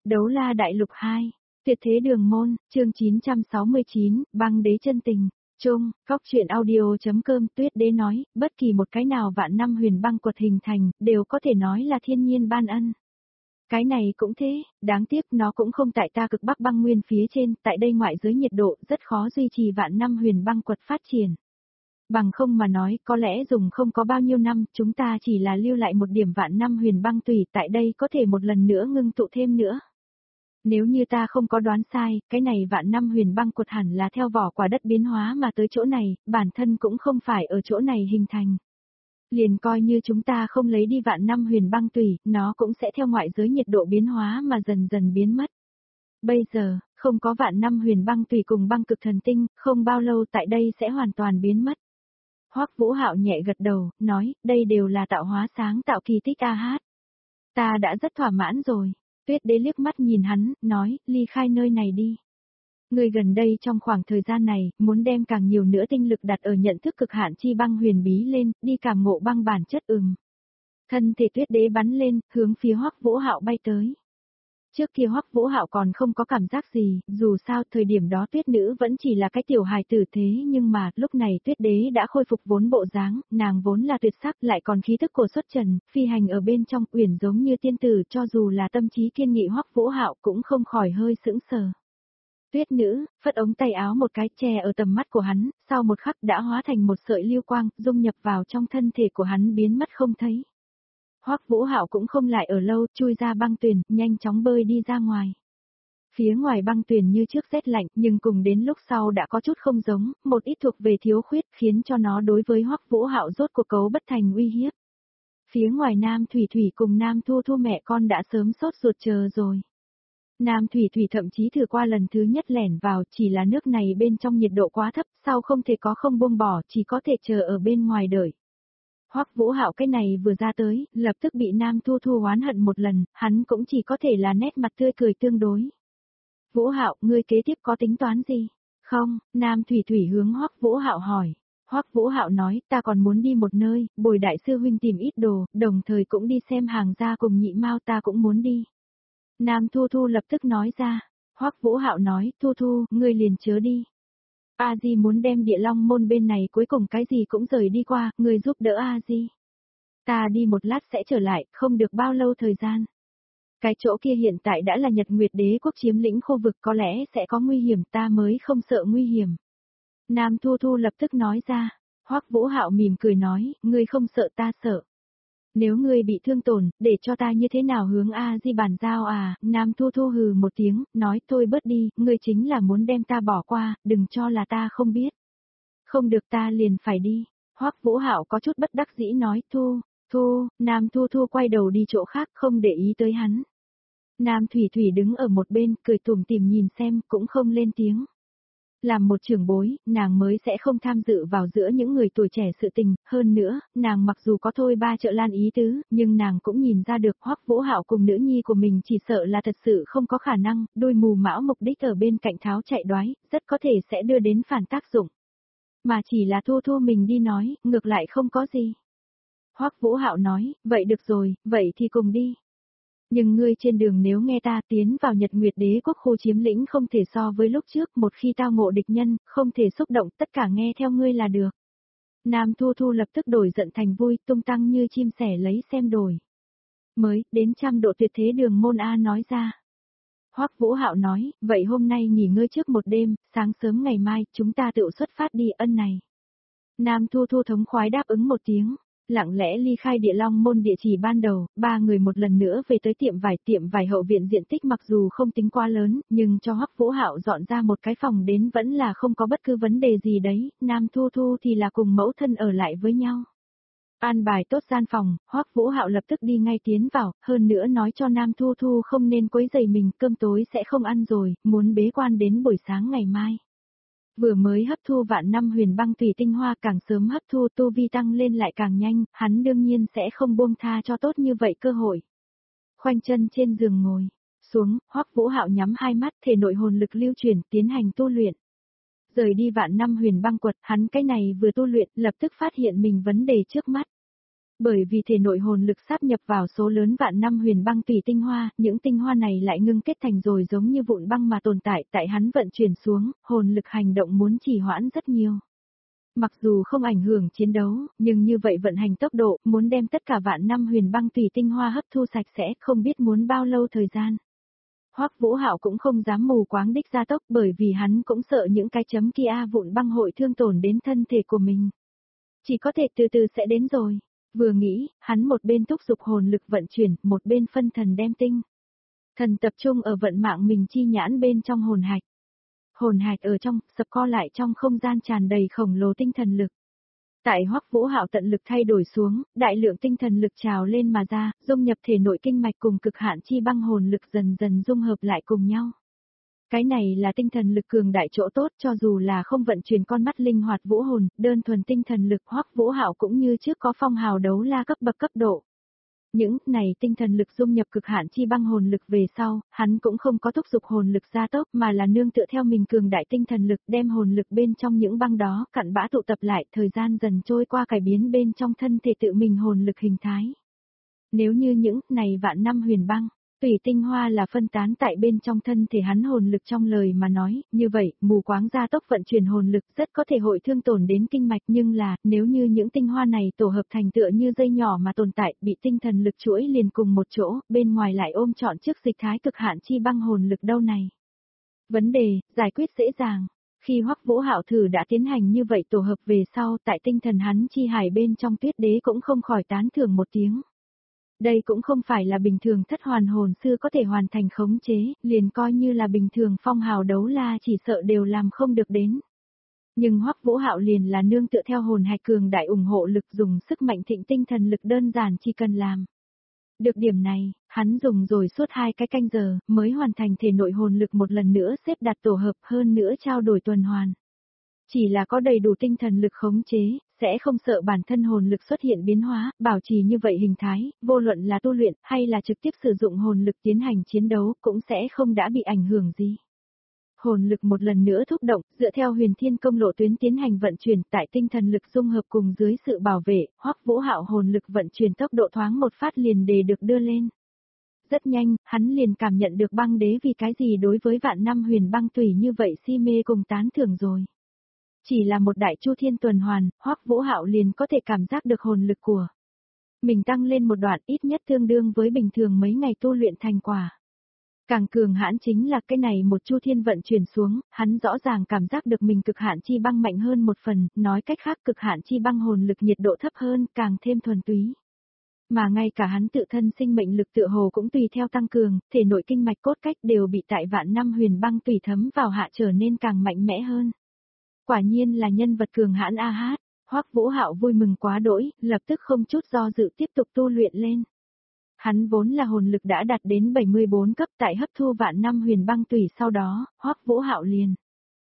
Đấu la đại lục 2, tuyệt thế đường môn, chương 969, băng đế chân tình. Chung, góc truyện audio.com Tuyết Đế nói, bất kỳ một cái nào vạn năm huyền băng quật hình thành, đều có thể nói là thiên nhiên ban ân. Cái này cũng thế, đáng tiếc nó cũng không tại ta cực bắc băng nguyên phía trên, tại đây ngoại giới nhiệt độ rất khó duy trì vạn năm huyền băng quật phát triển. Bằng không mà nói, có lẽ dùng không có bao nhiêu năm, chúng ta chỉ là lưu lại một điểm vạn năm huyền băng tùy tại đây có thể một lần nữa ngưng tụ thêm nữa. Nếu như ta không có đoán sai, cái này vạn năm huyền băng quật hẳn là theo vỏ quả đất biến hóa mà tới chỗ này, bản thân cũng không phải ở chỗ này hình thành. Liền coi như chúng ta không lấy đi vạn năm huyền băng tùy, nó cũng sẽ theo ngoại giới nhiệt độ biến hóa mà dần dần biến mất. Bây giờ, không có vạn năm huyền băng tùy cùng băng cực thần tinh, không bao lâu tại đây sẽ hoàn toàn biến mất. Hoắc Vũ Hạo nhẹ gật đầu, nói, đây đều là tạo hóa sáng tạo kỳ tích a hát. Ta đã rất thỏa mãn rồi. Tuyết Đế liếc mắt nhìn hắn, nói, ly khai nơi này đi. Người gần đây trong khoảng thời gian này, muốn đem càng nhiều nữa tinh lực đặt ở nhận thức cực hạn chi băng huyền bí lên, đi cảm ngộ băng bản chất Thân thể Tuyết Đế bắn lên, hướng phía Hoắc Vũ Hạo bay tới. Trước kia Hoắc Vũ Hạo còn không có cảm giác gì, dù sao thời điểm đó Tuyết Nữ vẫn chỉ là cái tiểu hài tử thế nhưng mà lúc này Tuyết Đế đã khôi phục vốn bộ dáng, nàng vốn là tuyệt sắc lại còn khí tức của xuất trần, phi hành ở bên trong uyển giống như tiên tử cho dù là tâm trí kiên nghị Hoắc Vũ Hạo cũng không khỏi hơi sững sờ. Tuyết Nữ, phất ống tay áo một cái che ở tầm mắt của hắn, sau một khắc đã hóa thành một sợi lưu quang, dung nhập vào trong thân thể của hắn biến mất không thấy. Hoắc Vũ Hạo cũng không lại ở lâu, chui ra băng tuyền, nhanh chóng bơi đi ra ngoài. Phía ngoài băng tuyền như trước rét lạnh, nhưng cùng đến lúc sau đã có chút không giống, một ít thuộc về thiếu khuyết, khiến cho nó đối với Hoắc Vũ Hạo rốt cuộc cấu bất thành uy hiếp. Phía ngoài Nam Thủy Thủy cùng Nam Thu Thu mẹ con đã sớm sốt ruột chờ rồi. Nam Thủy Thủy thậm chí thử qua lần thứ nhất lẻn vào, chỉ là nước này bên trong nhiệt độ quá thấp, sau không thể có không buông bỏ, chỉ có thể chờ ở bên ngoài đợi. Hoắc Vũ Hạo cái này vừa ra tới, lập tức bị Nam Thu Thu oán hận một lần, hắn cũng chỉ có thể là nét mặt tươi cười tương đối. Vũ Hạo, ngươi kế tiếp có tính toán gì? Không, Nam Thủy Thủy hướng Hoắc Vũ Hạo hỏi. Hoắc Vũ Hạo nói, ta còn muốn đi một nơi, bồi đại sư huynh tìm ít đồ, đồng thời cũng đi xem hàng gia cùng nhị mao ta cũng muốn đi. Nam Thu Thu lập tức nói ra. Hoắc Vũ Hạo nói, Thu Thu, ngươi liền chớ đi. A Di muốn đem Địa Long môn bên này cuối cùng cái gì cũng rời đi qua, người giúp đỡ A Di. Ta đi một lát sẽ trở lại, không được bao lâu thời gian. Cái chỗ kia hiện tại đã là Nhật Nguyệt Đế quốc chiếm lĩnh khu vực có lẽ sẽ có nguy hiểm ta mới không sợ nguy hiểm. Nam Thu Thu lập tức nói ra, Hoắc Vũ Hạo mỉm cười nói, ngươi không sợ ta sợ. Nếu ngươi bị thương tổn, để cho ta như thế nào hướng A Di bàn giao à, Nam Thu Thu hừ một tiếng, nói thôi bớt đi, ngươi chính là muốn đem ta bỏ qua, đừng cho là ta không biết. Không được ta liền phải đi, Hoắc Vũ Hạo có chút bất đắc dĩ nói, Thu, Nam Thu Thu quay đầu đi chỗ khác không để ý tới hắn. Nam Thủy Thủy đứng ở một bên, cười tủm tỉm nhìn xem, cũng không lên tiếng. Làm một trưởng bối, nàng mới sẽ không tham dự vào giữa những người tuổi trẻ sự tình, hơn nữa, nàng mặc dù có thôi ba trợ lan ý tứ, nhưng nàng cũng nhìn ra được Hoắc Vũ Hạo cùng nữ nhi của mình chỉ sợ là thật sự không có khả năng, đôi mù mão mục đích ở bên cạnh tháo chạy đoái, rất có thể sẽ đưa đến phản tác dụng. Mà chỉ là Thu Thu mình đi nói, ngược lại không có gì. Hoắc Vũ Hạo nói, vậy được rồi, vậy thì cùng đi. Nhưng ngươi trên đường nếu nghe ta tiến vào Nhật Nguyệt Đế quốc khu chiếm lĩnh không thể so với lúc trước, một khi tao ngộ địch nhân, không thể xúc động, tất cả nghe theo ngươi là được. Nam Thu Thu lập tức đổi giận thành vui, tung tăng như chim sẻ lấy xem đổi. Mới, đến 100 độ tuyệt thế đường môn A nói ra. Hoắc Vũ Hạo nói, vậy hôm nay nghỉ ngơi trước một đêm, sáng sớm ngày mai, chúng ta tự xuất phát đi ân này. Nam Thu Thu thống khoái đáp ứng một tiếng. Lặng lẽ ly khai Địa Long môn địa chỉ ban đầu, ba người một lần nữa về tới tiệm vải hậu viện diện tích mặc dù không tính quá lớn, nhưng cho Hoắc Vũ Hạo dọn ra một cái phòng đến vẫn là không có bất cứ vấn đề gì đấy, Nam Thu Thu thì là cùng mẫu thân ở lại với nhau. An bài tốt gian phòng, Hoắc Vũ Hạo lập tức đi ngay tiến vào, hơn nữa nói cho Nam Thu Thu không nên quấy rầy mình, cơm tối sẽ không ăn rồi, muốn bế quan đến buổi sáng ngày mai. Vừa mới hấp thu vạn năm huyền băng tùy tinh hoa càng sớm hấp thu tu vi tăng lên lại càng nhanh, hắn đương nhiên sẽ không buông tha cho tốt như vậy cơ hội. Khoanh chân trên giường ngồi, xuống, Hoắc Vũ Hạo nhắm hai mắt thể nội hồn lực lưu chuyển tiến hành tu luyện. Rời đi vạn năm huyền băng quật, hắn cái này vừa tu luyện lập tức phát hiện mình vấn đề trước mắt. Bởi vì thể nội hồn lực sáp nhập vào số lớn vạn năm huyền băng tùy tinh hoa, những tinh hoa này lại ngưng kết thành rồi giống như vụn băng mà tồn tại, tại hắn vận chuyển xuống, hồn lực hành động muốn trì hoãn rất nhiều. Mặc dù không ảnh hưởng chiến đấu, nhưng như vậy vận hành tốc độ, muốn đem tất cả vạn năm huyền băng tùy tinh hoa hấp thu sạch sẽ, không biết muốn bao lâu thời gian. Hoắc Vũ Hạo cũng không dám mù quáng đích gia tốc, bởi vì hắn cũng sợ những cái chấm kia vụn băng hội thương tổn đến thân thể của mình. Chỉ có thể từ từ sẽ đến rồi. Vừa nghĩ, hắn một bên thúc giục hồn lực vận chuyển, một bên phân thần đem tinh thần tập trung ở vận mạng mình chi nhãn bên trong hồn hạch. Hồn hạch ở trong, sập co lại trong không gian tràn đầy khổng lồ tinh thần lực. Tại Hoắc Vũ Hạo tận lực thay đổi xuống, đại lượng tinh thần lực trào lên mà ra, dung nhập thể nội kinh mạch cùng cực hạn chi băng hồn lực dần dần dung hợp lại cùng nhau. Cái này là tinh thần lực cường đại chỗ tốt, cho dù là không vận chuyển con mắt linh hoạt vũ hồn, đơn thuần tinh thần lực Hoắc Vũ Hạo cũng như trước có phong hào đấu la cấp bậc cấp độ. Những này tinh thần lực dung nhập cực hạn chi băng hồn lực về sau, hắn cũng không có thúc giục hồn lực gia tốc mà là nương tựa theo mình cường đại tinh thần lực đem hồn lực bên trong những băng đó cặn bã tụ tập lại, thời gian dần trôi qua cải biến bên trong thân thể tự mình hồn lực hình thái. Nếu như những này vạn năm huyền băng tùy tinh hoa là phân tán tại bên trong thân thể hắn hồn lực trong lời mà nói, như vậy, mù quáng gia tốc vận chuyển hồn lực rất có thể hội thương tổn đến kinh mạch, nhưng là, nếu như những tinh hoa này tổ hợp thành tựa như dây nhỏ mà tồn tại, bị tinh thần lực chuỗi liền cùng một chỗ, bên ngoài lại ôm trọn trước dịch thái cực hạn chi băng hồn lực đâu này. Vấn đề, giải quyết dễ dàng. Khi Hoắc Vũ Hạo thử đã tiến hành như vậy tổ hợp về sau, tại tinh thần hắn chi hải bên trong Tuyết Đế cũng không khỏi tán thưởng một tiếng. Đây cũng không phải là bình thường thất hoàn hồn sư có thể hoàn thành khống chế, liền coi như là bình thường phong hào đấu la chỉ sợ đều làm không được đến. Nhưng Hoắc Vũ Hạo liền là nương tựa theo hồn hạch cường đại ủng hộ lực dùng sức mạnh thịnh tinh thần lực đơn giản chỉ cần làm. Được điểm này, hắn dùng rồi suốt 2 cái canh giờ, mới hoàn thành thể nội hồn lực một lần nữa xếp đặt tổ hợp hơn nữa trao đổi tuần hoàn. Chỉ là có đầy đủ tinh thần lực khống chế, sẽ không sợ bản thân hồn lực xuất hiện biến hóa, bảo trì như vậy hình thái, vô luận là tu luyện hay là trực tiếp sử dụng hồn lực tiến hành chiến đấu cũng sẽ không đã bị ảnh hưởng gì. Hồn lực một lần nữa thúc động, dựa theo huyền thiên công lộ tuyến tiến hành vận chuyển tại tinh thần lực dung hợp cùng dưới sự bảo vệ, Hoắc Vũ Hạo hồn lực vận chuyển tốc độ thoáng một phát liền để được đưa lên. Rất nhanh, hắn liền cảm nhận được băng đế vì cái gì đối với vạn năm huyền băng tùy như vậy si mê cùng tán thưởng rồi. Chỉ là một đại chu thiên tuần hoàn, Hoắc Vũ Hạo liền có thể cảm giác được hồn lực của mình tăng lên một đoạn ít nhất tương đương với bình thường mấy ngày tu luyện thành quả. Càng cường hãn chính là cái này một chu thiên vận chuyển xuống, hắn rõ ràng cảm giác được mình cực hạn chi băng mạnh hơn một phần, nói cách khác cực hạn chi băng hồn lực nhiệt độ thấp hơn, càng thêm thuần túy. Mà ngay cả hắn tự thân sinh mệnh lực tựa hồ cũng tùy theo tăng cường, thể nội kinh mạch cốt cách đều bị tại vạn năm huyền băng tùy thấm vào hạ trở nên càng mạnh mẽ hơn. Quả nhiên là nhân vật cường hãn a hát, Hoắc Vũ Hạo vui mừng quá đỗi, lập tức không chút do dự tiếp tục tu luyện lên. Hắn vốn là hồn lực đã đạt đến 74 cấp tại hấp thu vạn năm huyền băng tùy sau đó, Hoắc Vũ Hạo liền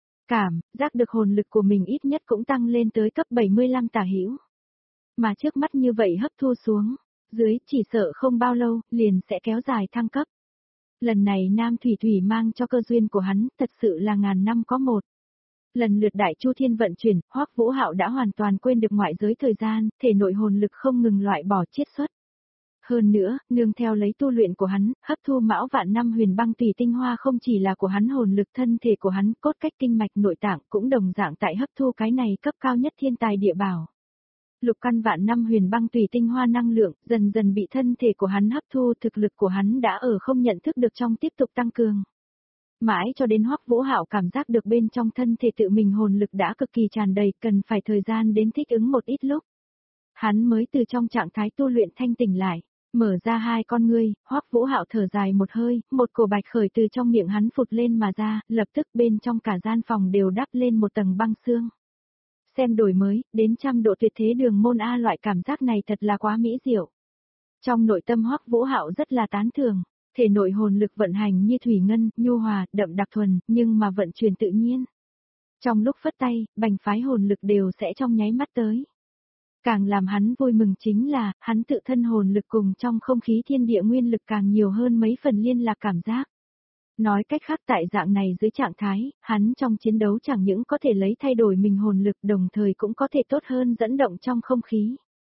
cảm giác được hồn lực của mình ít nhất cũng tăng lên tới cấp 75 tả hữu. Mà trước mắt như vậy hấp thu xuống, dưới chỉ sợ không bao lâu, liền sẽ kéo dài thăng cấp. Lần này Nam Thủy Thủy mang cho cơ duyên của hắn, thật sự là ngàn năm có một. Lần lượt đại chu thiên vận chuyển, Hoắc Vũ Hạo đã hoàn toàn quên được ngoại giới thời gian, thể nội hồn lực không ngừng loại bỏ chiết xuất. Hơn nữa, nương theo lấy tu luyện của hắn, hấp thu mão vạn năm huyền băng tùy tinh hoa không chỉ là của hắn hồn lực thân thể của hắn, cốt cách kinh mạch nội tạng cũng đồng dạng tại hấp thu cái này cấp cao nhất thiên tài địa bảo. Lục căn vạn năm huyền băng tùy tinh hoa năng lượng, dần dần bị thân thể của hắn hấp thu, thực lực của hắn đã ở không nhận thức được trong tiếp tục tăng cường. Mãi cho đến Hoắc Vũ Hạo cảm giác được bên trong thân thể tự mình hồn lực đã cực kỳ tràn đầy, cần phải thời gian đến thích ứng một ít lúc. Hắn mới từ trong trạng thái tu luyện thanh tỉnh lại, mở ra 2 con ngươi, Hoắc Vũ Hạo thở dài một hơi, một cổ bạch khởi từ trong miệng hắn phụt lên mà ra, lập tức bên trong cả gian phòng đều đắp lên một tầng băng xương. Xem đổi mới, đến 100 độ tuyệt thế đường môn A, loại cảm giác này thật là quá mỹ diệu. Trong nội tâm Hoắc Vũ Hạo rất là tán thưởng. Thể nội hồn lực vận hành như thủy ngân, nhu hòa, đậm đặc thuần, nhưng mà vận chuyển tự nhiên. Trong lúc phất tay, bành phái hồn lực đều sẽ trong nháy mắt tới. Càng làm hắn vui mừng chính là, hắn tự thân hồn lực cùng trong không khí thiên địa nguyên lực càng nhiều hơn mấy phần liên lạc cảm giác. Nói cách khác tại dạng này dưới trạng thái, hắn trong chiến đấu chẳng những có thể lấy thay đổi mình hồn lực đồng thời cũng có thể tốt hơn dẫn động trong không khí.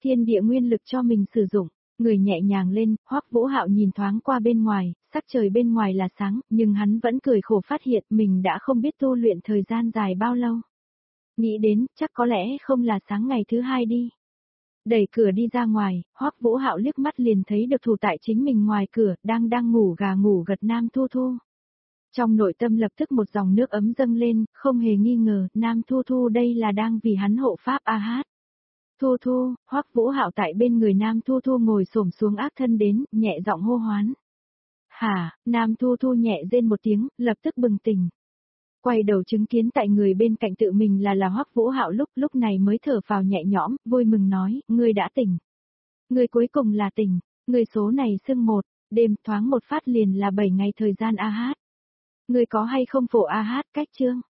thiên địa nguyên lực cho mình sử dụng. Người nhẹ nhàng lên, Hoắc Vũ Hạo nhìn thoáng qua bên ngoài, sắc trời bên ngoài là sáng, nhưng hắn vẫn cười khổ phát hiện mình đã không biết tu luyện thời gian dài bao lâu. Nghĩ đến, chắc có lẽ không là sáng ngày thứ hai đi. Đẩy cửa đi ra ngoài, Hoắc Vũ Hạo liếc mắt liền thấy được thủ tại chính mình ngoài cửa, đang ngủ gà ngủ gật Nam Thu Thu. Trong nội tâm lập tức một dòng nước ấm dâng lên, không hề nghi ngờ, Nam Thu Thu đây là đang vì hắn hộ pháp a hát. Thu Thu, Hoắc Vũ Hạo tại bên người Nam Thu Thu ngồi xổm xuống ác thân đến, nhẹ giọng hô hoán. Hả, Nam Thu Thu nhẹ rên một tiếng, lập tức bừng tỉnh. Quay đầu chứng kiến tại người bên cạnh tự mình là Hoắc Vũ Hạo lúc này mới thở phào nhẹ nhõm, vui mừng nói, ngươi đã tỉnh. Ngươi cuối cùng là tỉnh, ngươi số này xưng một, đêm thoáng một phát liền là 7 ngày thời gian a hát. Ngươi có hay không phổ a hát cách chương?